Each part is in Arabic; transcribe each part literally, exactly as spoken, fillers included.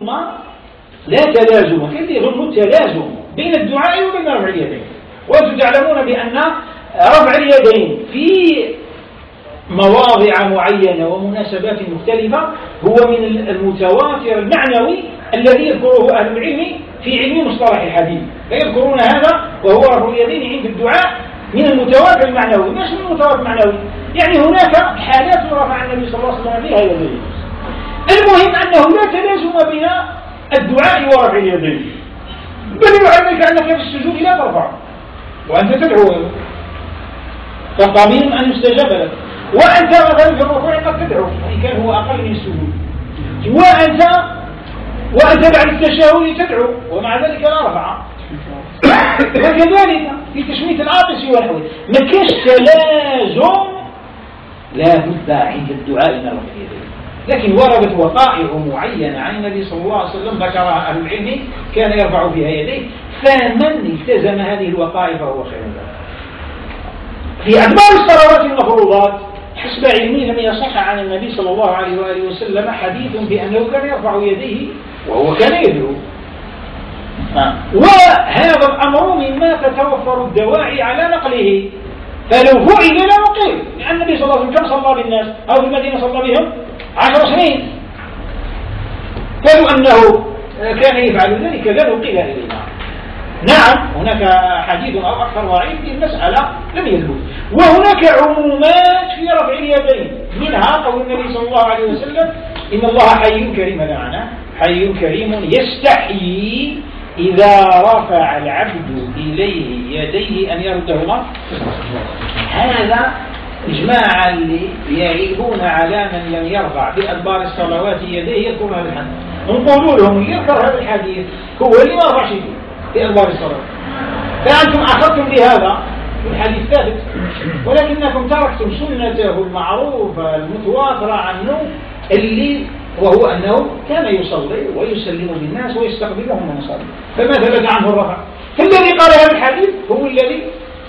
لا تلازم، كيف يظن التلازم بين الدعاء وبين رفع اليدين؟ وأنتم تعلمون بأن رفع اليدين في مواضع معينة ومناسبات مختلفة هو من المتواتر المعنوي الذي يذكره أهل العلم في علم مصطلح الحديث، لا يذكرون هذا وهو رفع اليدين عند الدعاء من المتواتر المعنوي، مش من المتواتر المعنوي، يعني هناك حالات رفع النبي صلى الله عليه وسلم فيها يديه. المهم أنه لا تلازم بين الدعاء ورفع اليدين، بل يعلمك أنك في السجود لا ترفع وأنت تدعو، فضمير أن يستجاب لك، وأنت مثلا في الركوع قد تدعو إن كان هو أقل من السجود، وأنت وأنت بعد التشهد تدعو ومع ذلك لا رفع. وكذلك في تشميت العاطس ونحوه ما كاش تلازم لا بد عند الدعاء من رفع اليدين، لكن وردت وقائع معينة عن النبي صلى الله عليه وسلم ذكرها أهل العلم كان يرفع فيها يديه، فمن التزم هذه الوقائع فهو خير له. في أدبار الصلوات المفروضات حسب علمي لم يصح عن النبي صلى الله عليه وآله وسلم حديث بأنه كان يرفع يديه وهو كان يدعو. آه. وهذا الأمر مما تتوفر الدواعي على نقله، فلو فعل لا نقل، لأن النبي صلى الله عليه وسلم كم صلى بالناس أو في المدينة صلى بهم عشر سنين، فلو أنه كان يفعل ذلك لا نقل إلينا. نعم هناك حديث أو أكثر ضعيف في المسألة لم يثبت، وهناك عمومات في رفع اليدين، منها قول النبي صلى الله عليه وسلم إن الله حي كريم، لا معنى حي كريم يستحيي إذا رفع العبد إليه يديه أن يردهما. هذا إجماع اللي يعيبون على من لم يرفع بأدبار الصلوات يديه يذكرون هذا الحديث، نقولوا لهم اللي يذكر هذا الحديث هو اللي ما رفع شيء في أدبار الصلوات، فأنتم أخذتم بهذا الحديث ثابت، ولكنكم تركتم سنته المعروفة المتواترة عنه اللي وهو أنه كان يصلي ويسلم بالناس ويستقبلهم من يصلي، فما ثبت عنه الرفع. فالذي قال هذا الحديث هو الذي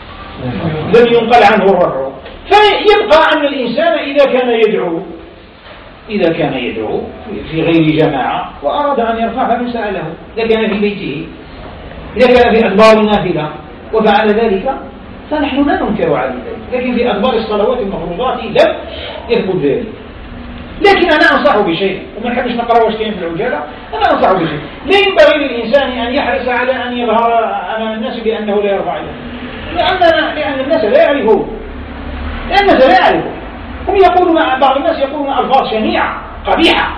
لم ينقل عنه الرفع. فيبقى أن الإنسان إذا كان يدعو إذا كان يدعو في غير جماعة وأراد أن يرفع فمن سأله، إذا كان في بيته، إذا كان في أدبار النافلة وفعل ذلك فنحن لا ننكر على ذلك، لكن في أدبار الصلوات المفروضات لم يثبت ذلك. لكن أنا أنصح بشيء، وما نحبش نقرأ واش كاين في العجالة، أنا أنصح بشيء، لا ينبغي للإنسان أن يحرص على أن يظهر أمام الناس بأنه لا يرفع يده، لأن لأن الناس لا يعرفون، لأن الناس لا يعرفون، هم يقولون بعض الناس يقولون ألفاظ شنيعة قبيحة.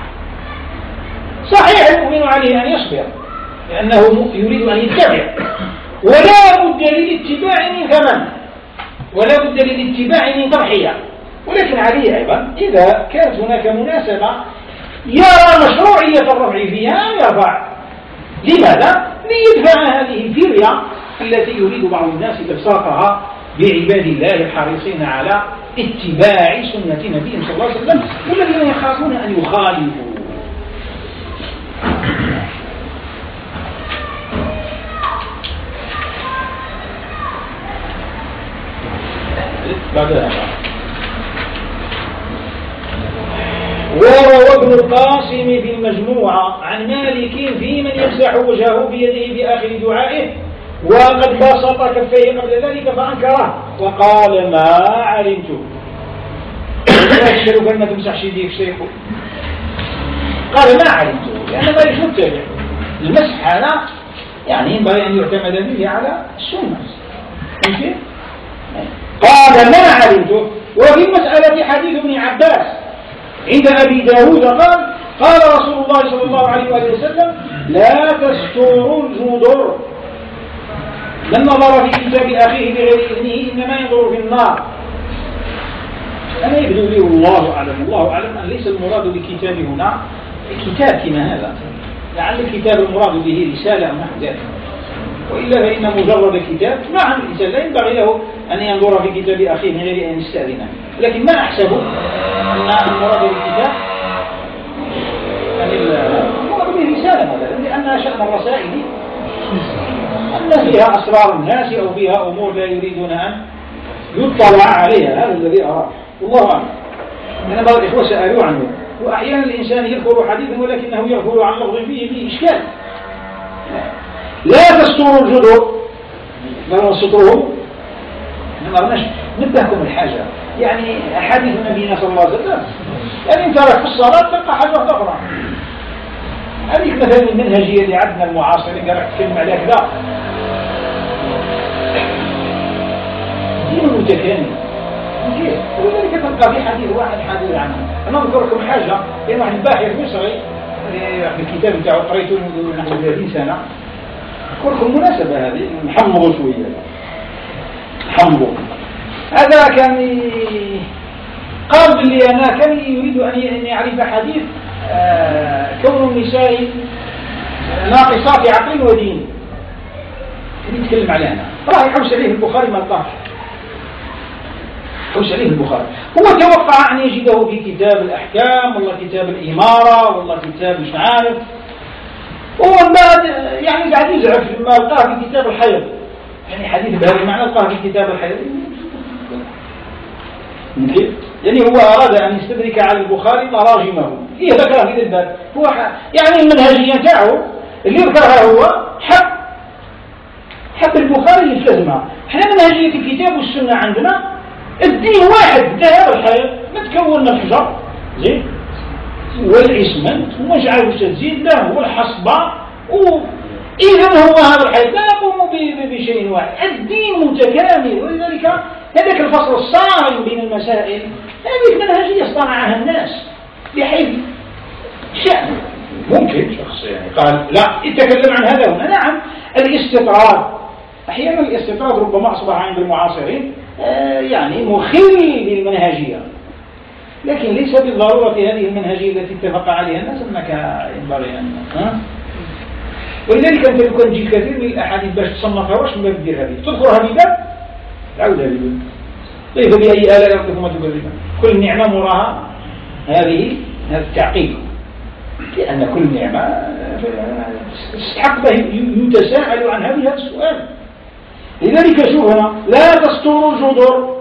صحيح المؤمن عليه أن يصبر لأنه يريد أن يتبع، ولا بد للاتباع من ثمن، ولا بد للاتباع من تضحية، ولكن عليه أيضا إذا كانت هناك مناسبة يرى مشروعية الرفع فيها أن يرفع. لماذا؟ ليدفع هذه الفرية التي يريد بعض الناس إبساطها بعباد الله الحريصين على اتباع سنة نبي صلى الله عليه وسلم والذين يخافون أن يخالفوا. بعدها وروى ابن القاسم في المجموعة عن مالك في من يمسح وجهه بيده في آخر دعائه وقد بسط كفيه قبل ذلك فأنكره وقال ما علمت. يشعر كلمة تمسح يديك شيخ، قال ما علمت، لأن ما يشتبه المسح هذا يعني ينبغي أن يعتمد به على السنة. ماشي؟ قال ما علمت. وفي مسألة حديث ابن عباس عند أبي داود قال قال رسول الله صلى الله عليه وسلم لا تستوروا الجدر، من نظر في كتاب أخيه بغير إذنه إنما ينظر في النار. أنا يبدو لي والله أعلم الله أعلم أن ليس المراد بالكتاب هنا كتاب كما هذا، لعل الكتاب المراد به رسالة أو نحو ذلك، وإلا فإن مجرد الكتاب نعم الإنسان لا ينبغي له أن ينظر في كتاب أخيه من غير أن يستأذنه، لكن ما أحسب أن المراد بالكتاب أن المراد به رسالة مثلا، لأنها شأن الرسائل أن فيها أسرار الناس أو فيها أمور لا يريدون أن يطلع عليها، هذا الذي أراه والله أعلم. أنا بعض الإخوة سألوا عنه وأحيانا الإنسان يذكر حديثا ولكنه يغفل عن لفظ فيه فيه إشكال. لا تستروا الجدر، لا نسترهم. ما رناش نبهكم الحاجة، يعني أحاديث نبينا صلى الله عليه وسلم يعني أنت راك في الصلاة تلقى حاجة أخرى. هذيك مثلا المنهجية اللي عندنا المعاصرين قال راح تكلم عليها كذا دين متكامل كيف؟ ولذلك تلقى في حديث واحد حديث عنه. أنا أذكر لكم حاجة، كان واحد الباحث مصري في الكتاب بتاعه قريته منذ نحو ثلاثين سنة. أذكر لكم مناسبة هذه نحمضوا شوية نحمضوا. هذا كان قال باللي أنا كان يريد أن يعرف حديث آه كون النساء ناقصات عقل ودين، يتكلم عليها. راح يحوش عليه البخاري ما لقاش، يحوش عليه البخاري. هو توقع أن يجده في كتاب الأحكام والله كتاب الإمارة والله كتاب مش عارف، ومن بعد يعني بعد يزعف لما لقاه في كتاب الحيض، يعني حديث بهذا المعنى لقاه في كتاب الحيض. كيف؟ يعني هو أراد أن يستدرك على البخاري تراجمه، هي ذكرها في الباب. هو يعني المنهجية تاعه اللي ذكرها هو حق حق البخاري يتلزمها. احنا منهجية الكتاب والسنة عندنا الدين واحد، ذهب الحيض متكون من الحجر زين والعسمنت ومش عارف تزيد له والحصبة، إذا هو هذا الحيض لا يقوم بشيء واحد، الدين متكامل. ولذلك هذاك الفصل الصارم بين المسائل هذه منهجية اصطنعها الناس بحيث شأن ممكن شخص يعني قال لا يتكلم عن هذا هنا. نعم الاستطراد أحيانا الاستطراد ربما أصبح عند المعاصرين آه يعني مخل للمنهجية، لكن ليس بالضرورة هذه المنهجية التي اتفق عليها الناس أنك ينبغي أن ها؟ ولذلك أنت لو كان تجي كثير من الأحاديث باش تصنفها واش من باب دير هذه تذكرها بباب عودها بباب كيف بأي آلاء ربكما تكذبان. كل نعمة مراها هذه هذا التعقيد، لأن كل نعمة استحق به يتساءل عن هذا السؤال. لذلك شوف هنا لا تستروا الجدر،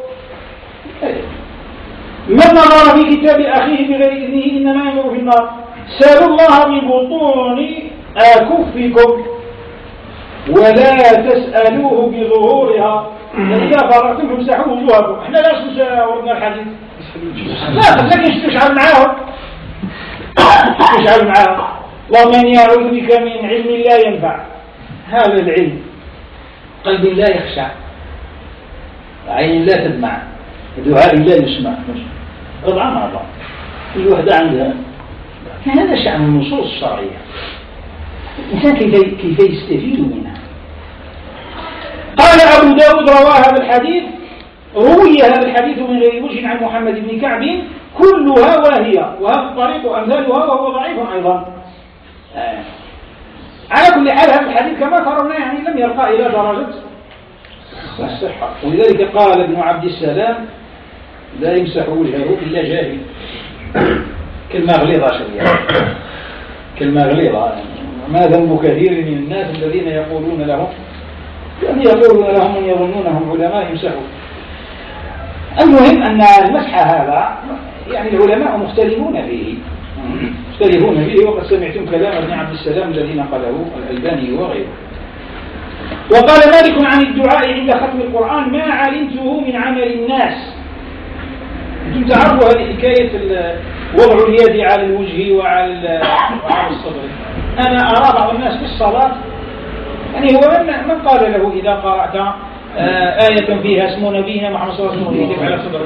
من نظر في كتاب أخيه بغير إذنه إنما يمر في النار. سألوا الله ببطون أكفكم ولا تسألوه بظهورها، فإذا فرغتم فامسحوا وجوهكم. احنا لا وردنا الحديث لا لكن استشعر معاهم استشعر معاهم اللهم إني أعوذ بك من علم لا ينفع، هذا العلم قلب لا يخشع عين لا تدمع دعاء لا يسمع رضعان هذا الوحدة عندها. هذا شأن النصوص الشرعية، الإنسان كيف كيف يستفيد منها. قال أبو داود روى هذا الحديث روي هذا الحديث من غير وجه عن محمد بن كعب كلها واهية، وهذا الطريق أمثالها وهو ضعيف أيضا. آه. على كل حال هذا الحديث كما ترون يعني لم يرقى إلى درجة الصحة، ولذلك قال ابن عبد السلام لا يمسح وجهه إلا جاهل. كلمة غليظة شوية، كلمة غليظة. ما ذنب كثير من الناس الذين يقولون لهم الذين يقولون لهم من يظنونهم علماء يمسحوا. المهم أن المسح هذا يعني العلماء مختلفون فيه مختلفون فيه وقد سمعتم كلام ابن عبد السلام الذي نقله الألباني وغيره. وقال مالك عن الدعاء عند ختم القرآن ما علمته من عمل الناس. أنتم تعرفوا هذه حكاية وضع اليد على الوجه وعلى الصدر. أنا أرى بعض الناس في الصلاة يعني هو من قال له إذا قرأت آية فيها اسم نبينا محمد صلى الله عليه وسلم يدك على صدرك.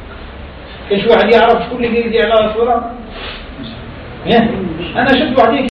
كاش واحد يعرف شكون اللي يدي على صدره؟ أنا شفت واحد